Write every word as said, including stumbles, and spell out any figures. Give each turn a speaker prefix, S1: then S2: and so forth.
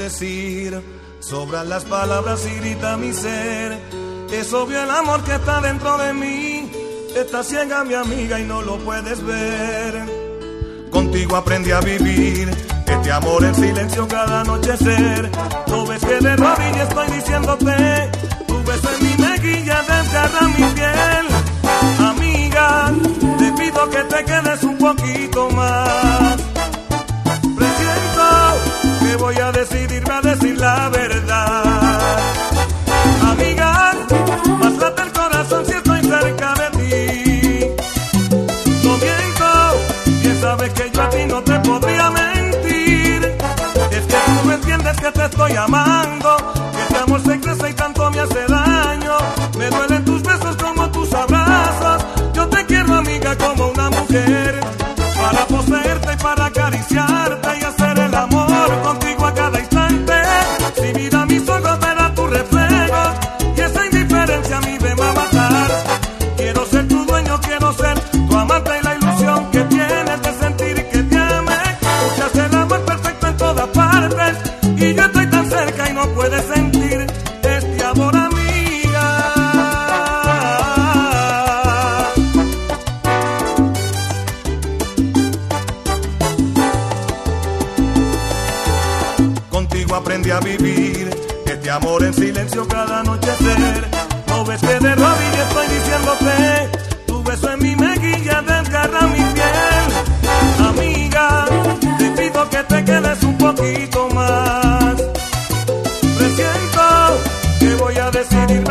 S1: decir. Sobran las palabras y grita mi ser. Es obvio el amor que está dentro de mí. Está ciega mi amiga y no lo puedes ver. Contigo aprendí a vivir este amor en silencio cada anochecer. No ves que de rodillas estoy diciéndote. Tu beso en mi mejilla desgarra mi piel. Amiga, te pido que te quedes un poquito más. Presiento que voy a decidirme a decir la verdad. Amiga, más late el corazón si estoy cerca de ti. No miento, bien sabes que yo a ti no te podría mentir. Es que tú no entiendes que te estoy amando, que este amor se crece y tanto me hace daño. Me duelen tus besos como tus abrazos. Yo te quiero, amiga, como una mujer, para poseerte y para acariciarte y hacer el amor contigo a cada instante. Si mira mis ojos verá tu reflejo y esa indiferencia a mí me va a matar. Quiero ser tu dueño, quiero ser tu amante y la ilusión que tienes de sentir que te ame. Buscas el amor perfecto en todas partes y yo estoy tan cerca y no puedes sentir este amor, amiga. Contigo aprendí a vivir este amor en silencio cada anochecer. No ves que de rodillas estoy diciéndote. Tu beso en mi mejilla desgarra mi piel. Amiga, te pido que te quedes un poquito más. Presiento que voy a decidir